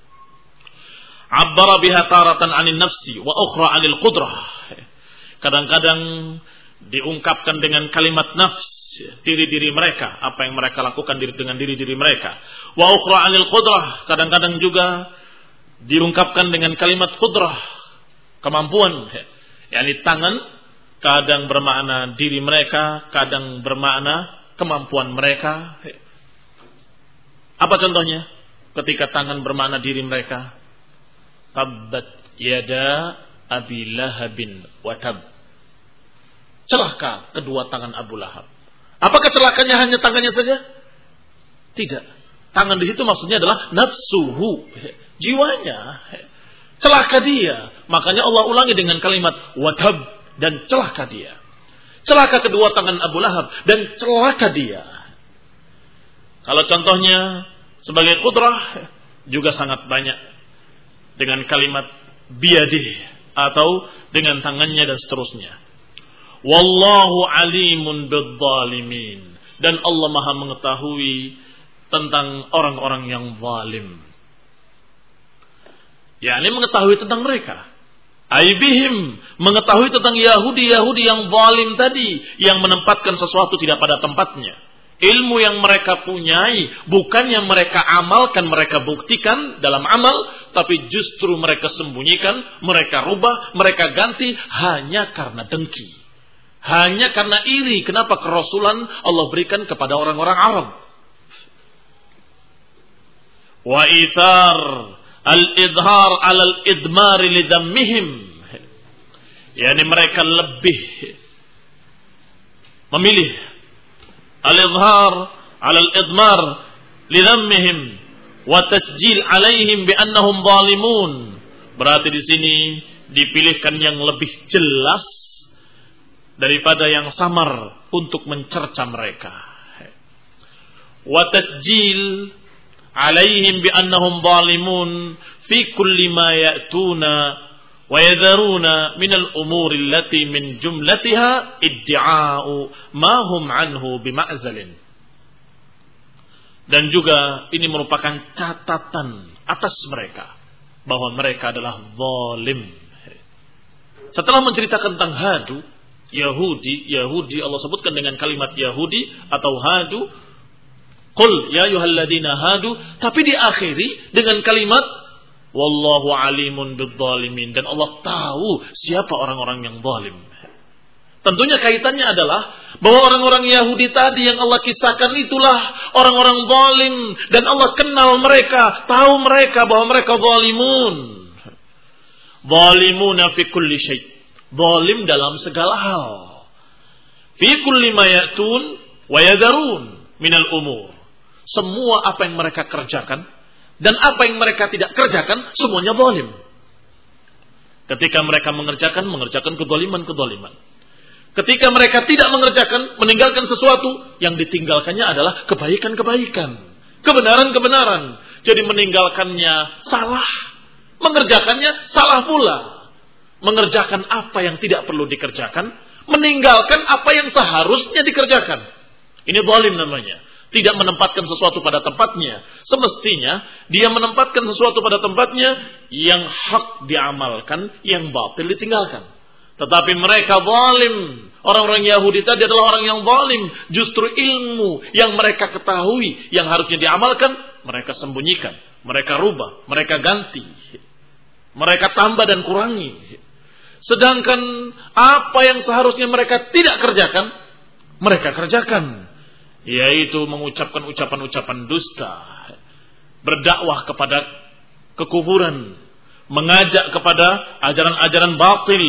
Abbara biha taratan 'anil nafsi wa ukhra 'anil qudrah. Kadang-kadang diungkapkan dengan kalimat nafs, diri-diri mereka, apa yang mereka lakukan dengan diri-diri mereka. Wa ukhra 'anil qudrah, kadang-kadang juga diungkapkan dengan kalimat qudrah, kemampuan. yakni tangan kadang bermakna diri mereka, kadang bermakna kemampuan mereka. Apa contohnya? Ketika tangan bermakna diri mereka, tabbat yada abi lahabin wa tab. Celaka kedua tangan Abu Lahab. Apakah celakanya hanya tangannya saja? Tidak. Tangan di situ maksudnya adalah nafsuhu, jiwanya. Celaka dia. Makanya Allah ulangi dengan kalimat watab, dan celaka dia. Celaka kedua tangan Abu Lahab dan celaka dia. Kalau contohnya sebagai qudrah juga sangat banyak dengan kalimat biyadih atau dengan tangannya dan seterusnya. Wallahu alimun bidzalimin. Dan Allah Maha mengetahui tentang orang-orang yang zalim. Yakni mengetahui tentang mereka. Aibihim, mengetahui tentang Yahudi-Yahudi yang zalim tadi, yang menempatkan sesuatu tidak pada tempatnya. Ilmu yang mereka punyai, bukan yang mereka amalkan, mereka buktikan dalam amal, tapi justru mereka sembunyikan, mereka rubah, mereka ganti, hanya karena dengki. Hanya karena iri. Kenapa kerasulan Allah berikan kepada orang-orang Arab? Wa ithar al-idhar alal idmari lidammihim. Yani mereka lebih memilih al-idhar alal idmar lidammihim wa tasjil alaihim bi annahum zalimun. Berarti di sini dipilihkan yang lebih jelas daripada yang samar untuk mencerca mereka. Wa tasjil alaihim bi annahum zalimun fi kulli ma ya'tuna wa yadharuna min al-umuri allati min jumlatiha iddi'a'u ma hum anhu bima'zalin. Dan juga ini merupakan catatan atas mereka bahwa mereka adalah zalim. Setelah menceritakan tentang hadu, Yahudi Allah sebutkan dengan kalimat Yahudi atau hadu. Qul ya ayyuhalladzina hadu, tapi diakhiri dengan kalimat wallahu alimun bidzalimin, dan Allah tahu siapa orang-orang yang zalim. Tentunya kaitannya adalah bahwa orang-orang Yahudi tadi yang Allah kisahkan itulah orang-orang zalim, dan Allah kenal mereka, tahu mereka bahwa mereka zalimun. Zalimuna fi kulli syai', zalim dalam segala hal. Fi kulli ma ya'tun wa yadharun minal umur. Semua apa yang mereka kerjakan dan apa yang mereka tidak kerjakan, semuanya zalim. Ketika mereka mengerjakan kezaliman. Ketika mereka tidak mengerjakan, meninggalkan sesuatu, yang ditinggalkannya adalah kebaikan-kebaikan, kebenaran-kebenaran. Jadi meninggalkannya salah, mengerjakannya salah pula. Mengerjakan apa yang tidak perlu dikerjakan, meninggalkan apa yang seharusnya dikerjakan. Ini zalim namanya. Tidak menempatkan sesuatu pada tempatnya. Semestinya dia menempatkan sesuatu pada tempatnya, yang hak diamalkan, yang batil ditinggalkan. Tetapi mereka zalim. Orang-orang Yahudi tadi adalah orang yang zalim. Justru ilmu yang mereka ketahui, yang harusnya diamalkan, mereka sembunyikan, mereka rubah, mereka ganti, mereka tambah dan kurangi. Sedangkan apa yang seharusnya mereka tidak kerjakan, mereka kerjakan. Yaitu mengucapkan ucapan-ucapan dusta, berdakwah kepada kekufuran, mengajak kepada ajaran-ajaran batil.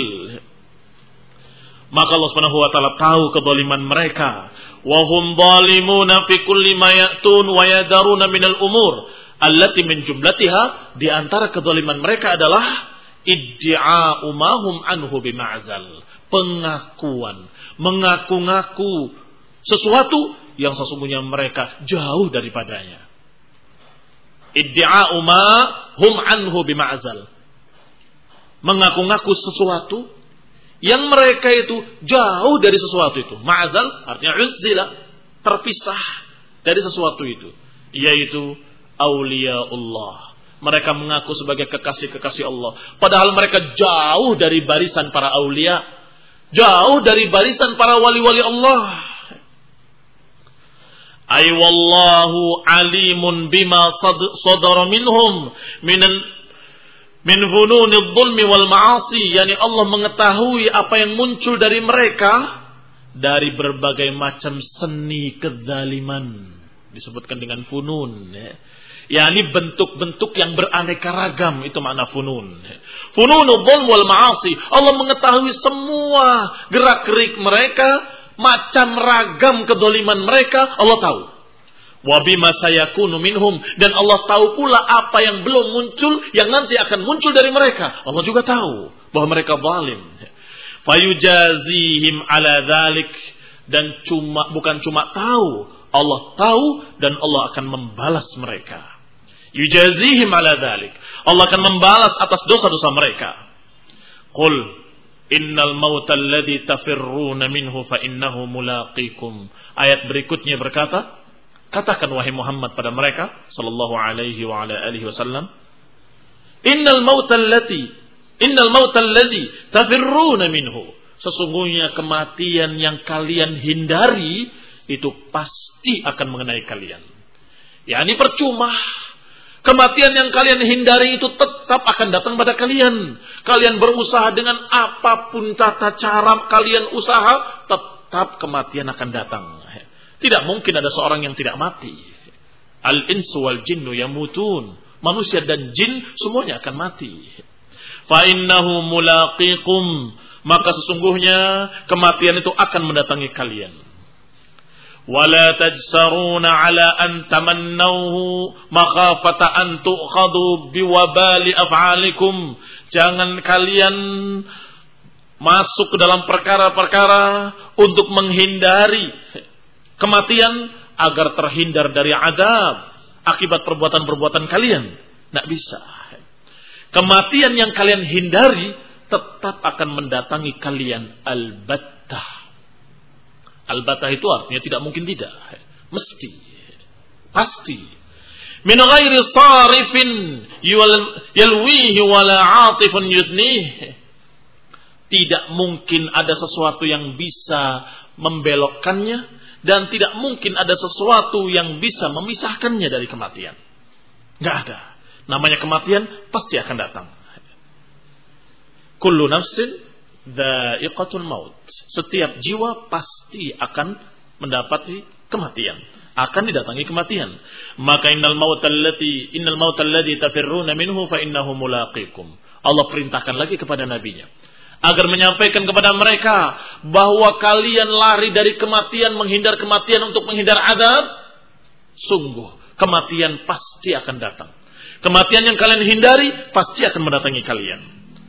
Maka Allah Subhanahu wa taala tahu kezaliman mereka. Wa hum zalimuna fi kulli ma ya'tun wa yadaruna minal umur allati min jumlatiha, di antara kezaliman mereka adalah iddi'a'u ma hum anhu bima'zal, pengakuan, mengaku-ngaku sesuatu yang sesungguhnya mereka jauh daripadanya. Iddi'a'u ma hum anhu bima'zal, mengaku-ngaku sesuatu yang mereka itu jauh dari sesuatu itu. Ma'zal artinya uzzila, terpisah dari sesuatu itu, yaitu auliyaullah. Mereka mengaku sebagai kekasih-kekasih Allah, padahal mereka jauh dari barisan para aulia, jauh dari barisan para wali-wali Allah. Ay wallahu alimun bima sadara minhum min fununidh dhulmi wal ma'asi, yani Allah mengetahui apa yang muncul dari mereka dari berbagai macam seni kezaliman, disebutkan dengan funun, yakni bentuk-bentuk yang beraneka ragam, itu makna funun. Fununudh dhulm wal ma'asi, Allah mengetahui semua gerak-gerik mereka, macam ragam kezaliman mereka, Allah tahu. Wa bima sayakunu minhum, dan Allah tahu pula apa yang belum muncul, yang nanti akan muncul dari mereka. Allah juga tahu bahwa mereka zalim. Fayujazihim ala dzalik, dan bukan cuma tahu, Allah tahu dan Allah akan membalas mereka. Yujazihim ala dzalik, Allah akan membalas atas dosa-dosa mereka. Qul Innal mautal ladzi tafirruna minhu fa innahu mulaqikum. Ayat berikutnya berkata, katakan wahai Muhammad pada mereka sallallahu alaihi wa ala alihi wasallam, innal mautal ladzi tafirruna minhu. Sesungguhnya kematian yang kalian hindari itu pasti akan mengenai kalian. Yani percuma. Kematian yang kalian hindari itu tetap akan datang pada kalian. Kalian berusaha dengan apapun tata cara kalian usaha, tetap kematian akan datang. Tidak mungkin ada seorang yang tidak mati. Al-insu wal jinnu yamutun. Manusia dan jin semuanya akan mati. Fa innahu mulaqikum. Maka sesungguhnya kematian itu akan mendatangi kalian. Wala tajsaruna ala an tamannauhu makhafata an tu'khadhu biwabali af'alikum. Jangan kalian masuk ke dalam perkara-perkara untuk menghindari kematian agar terhindar dari azab akibat perbuatan-perbuatan kalian. Tidak bisa. Kematian yang kalian hindari tetap akan mendatangi kalian albattah. Albattah itu artinya tidak mungkin tidak. Mesti. Pasti. Min ghairi sarifin yalwihi wala atifun yudnih. Tidak mungkin ada sesuatu yang bisa membelokkannya. Dan tidak mungkin ada sesuatu yang bisa memisahkannya dari kematian. Tidak ada. Namanya kematian pasti akan datang. Kullu nafsin dha'iqatul maut. Setiap jiwa pasti akan mendapati kematian, akan didatangi kematian. Maka innal mautal ladzi tafirruna minhu fa innahu mulaqikum. Allah perintahkan lagi kepada nabinya agar menyampaikan kepada mereka bahwa kalian lari dari kematian, menghindar kematian untuk menghindar azab. Sungguh kematian pasti akan datang. Kematian yang kalian hindari pasti akan mendatangi kalian.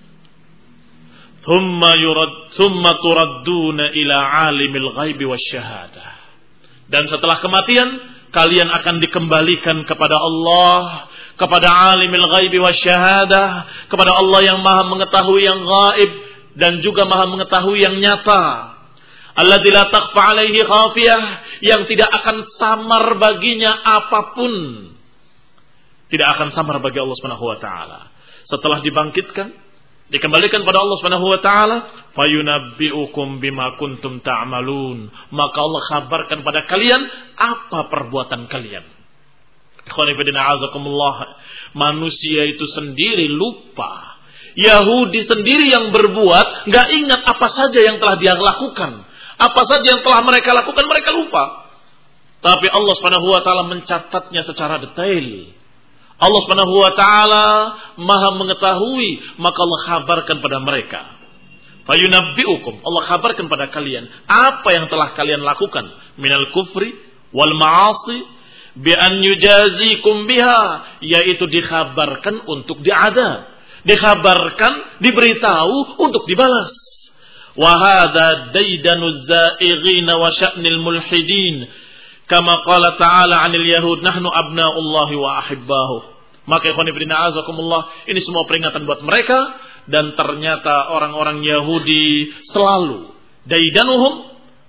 Thumma turadduna ila alimil ghaibi wasyahadah. Dan setelah kematian kalian akan dikembalikan kepada Allah, kepada alimil ghaibi wasyahadah, kepada Allah yang Maha mengetahui yang gaib dan juga Maha mengetahui yang nyata. Alladzi la takhfa alaihi khafiyah, yang tidak akan samar baginya apapun. Tidak akan samar bagi Allah Subhanahu wa taala. Setelah dibangkitkan, dikembalikan pada Allah Subhanahu wa taala, fayunabbiukum bima kuntum ta'malun. Maka Allah kabarkan pada kalian apa perbuatan kalian. Ikhwani fillah azakumullah. Manusia itu sendiri lupa. Yahudi sendiri yang berbuat, enggak ingat apa saja yang telah dia lakukan. Apa saja yang telah mereka lakukan, mereka lupa. Tapi Allah Subhanahu wa taala mencatatnya secara detail. Allah Subhanahu wa taala Maha mengetahui, maka Allah kabarkan pada mereka. Fayunabbiukum, Allah kabarkan pada kalian apa yang telah kalian lakukan minal kufri wal ma'asi bi an yujazikum biha, yaitu dikhabarkan untuk diadab, dikhabarkan, diberitahu untuk dibalas. Wa hadza daidanuz za'irin wa sya'nil mulhidin, kama qala ta'ala 'anil yahud nahnu abna'ullahi wa ahibbahu. Maka ikhwan ibn a'azakumullah, ini semua peringatan buat mereka. Dan ternyata orang-orang Yahudi selalu daidanuhum,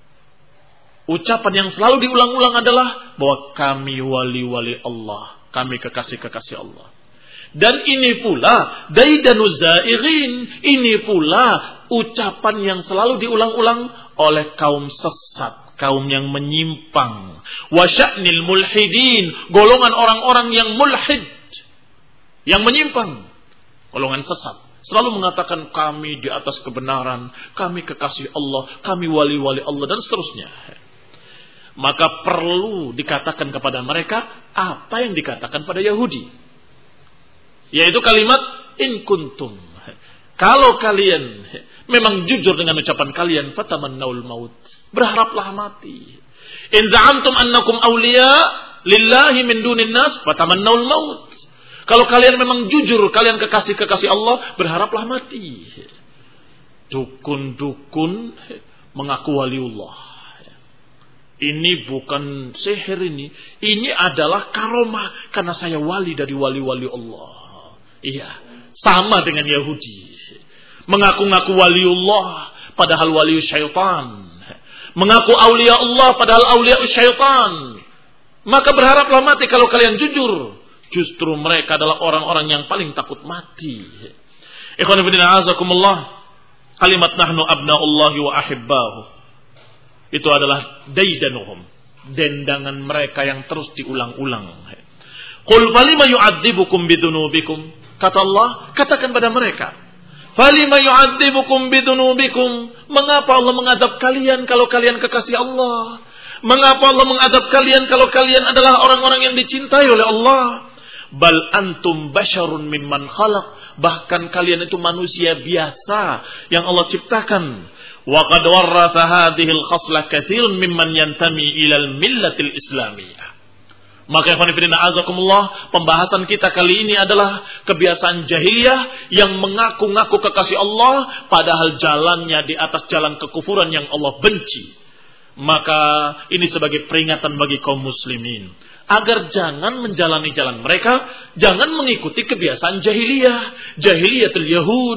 ucapan yang selalu diulang-ulang adalah bahwa kami wali-wali Allah, kami kekasih-kekasih Allah. Dan ini pula daidanuz zairin, ini pula ucapan yang selalu diulang-ulang oleh kaum sesat, kaum yang menyimpang. Wa sya'nil mulhidin, golongan orang-orang yang mulhid, yang menyimpang, golongan sesat, selalu mengatakan kami di atas kebenaran, kami kekasih Allah, kami wali-wali Allah, dan seterusnya. Maka perlu dikatakan kepada mereka apa yang dikatakan pada Yahudi, yaitu kalimat in kuntum, kalau kalian memang jujur dengan ucapan kalian, fatamannaul maut, berharaplah mati. In za'amtum annakum awliya lillahi min dunin nas, fatamannaul maut. Kalau kalian memang jujur, kalian kekasih-kekasih Allah, berharaplah mati. Dukun-dukun mengaku waliullah. Ini bukan sihir ini. Ini adalah karomah. Karena saya wali dari wali-wali Allah. Iya, sama dengan Yahudi. Mengaku-ngaku waliullah padahal wali syaitan. Mengaku aulia Allah padahal aulia syaitan. Maka berharaplah mati kalau kalian jujur. Justru mereka adalah orang-orang yang paling takut mati. Ikhwan fillah azakumullah. Kalimat nahnu abnaullahi wa ahibbahu. Itu adalah daidanuhum. Dendangan mereka yang terus diulang-ulang. Qul falima yu'adzibukum bidunubikum. Kata Allah, katakan pada mereka. Falima yu'adzibukum bidunubikum. Mengapa Allah mengadab kalian kalau kalian kekasih Allah? Mengapa Allah mengadab kalian kalau kalian adalah orang-orang yang dicintai oleh Allah? Bal antum basyarun mimman khalaq. Bahkan kalian itu manusia biasa yang Allah ciptakan. Wa qad warratha hadhihi al-khaslah katsirun mimman yantami ila al-millatil islamiyah. Maka ikhwan fillah azakumullah, pembahasan kita kali ini adalah kebiasaan jahiliyah yang mengaku-ngaku kekasih Allah padahal jalannya di atas jalan kekufuran yang Allah benci. Maka ini sebagai peringatan bagi kaum muslimin agar jangan menjalani jalan mereka, jangan mengikuti kebiasaan jahiliyatul Yahud.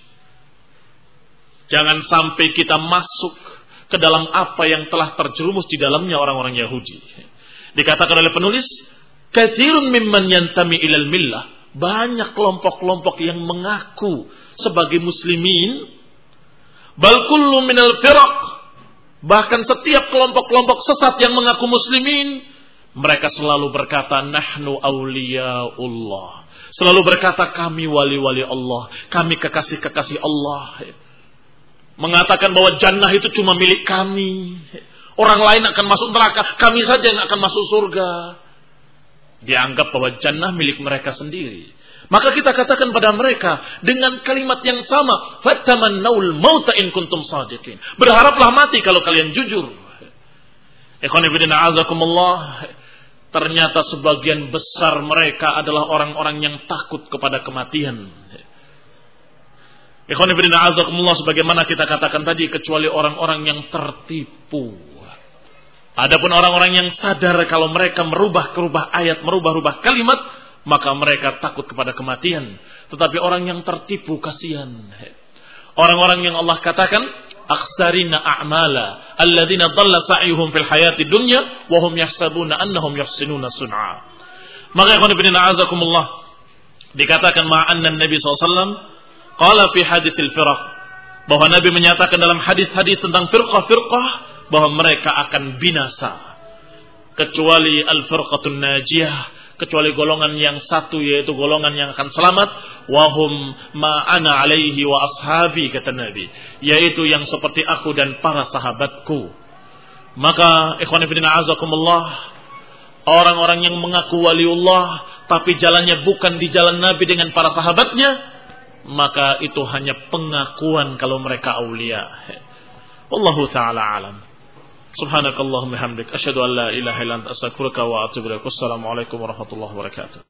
Jangan sampai kita masuk ke dalam apa yang telah terjerumus di dalamnya orang-orang Yahudi. Dikatakan oleh penulis, katsirun mimman yantami ilal millah, banyak kelompok-kelompok yang mengaku sebagai muslimin, bal kullu minal firaq, bahkan setiap kelompok-kelompok sesat yang mengaku muslimin, mereka selalu berkata nahnu auliyaullah, selalu berkata kami wali-wali Allah, kami kekasih-kekasih Allah, mengatakan bahwa jannah itu cuma milik kami. Orang lain akan masuk neraka, kami saja yang akan masuk surga. Dianggap bahwa jannah milik mereka sendiri. Maka kita katakan pada mereka dengan kalimat yang sama, fatamannaul mauta in kuntum shadiqin. Berharaplah mati kalau kalian jujur. Ikhwan fillah azakumullah, ternyata sebagian besar mereka adalah orang-orang yang takut kepada kematian. Ikhwan fillah azakumullah, sebagaimana kita katakan tadi, kecuali orang-orang yang tertipu. Adapun orang-orang yang sadar kalau mereka merubah ayat, merubah kalimat, maka mereka takut kepada kematian. Tetapi orang yang tertipu, kasihan. Orang-orang yang Allah katakan, akhsarina a'mala alladzina dhalla sa'yuhum fil hayati dunya wa hum yahsabuna annahum yuhsinuna sun'a. Maka ikhwan fillah azakumullah, dikatakan ma'anna Nabi SAW qala fi hadisil firaq, bahwa Nabi menyatakan dalam hadis-hadis tentang firqah-firqah bahwa mereka akan binasa, kecuali al-firqatun najiyah, kecuali golongan yang satu, yaitu golongan yang akan selamat, wahum ma'ana alaihi wa ashabi, kata Nabi, yaitu yang seperti aku dan para sahabatku. Maka ikhwan fillah azakumullah, orang-orang yang mengaku waliullah tapi jalannya bukan di jalan Nabi dengan para sahabatnya, maka itu hanya pengakuan kalau mereka aulia. Wallahu ta'ala alam. Subhanakallahumma hamdik, asyhadu an la ilaha illa anta, astaghfiruka wa atubu ilaik. Wassalamualaikum warahmatullahi wabarakatuh.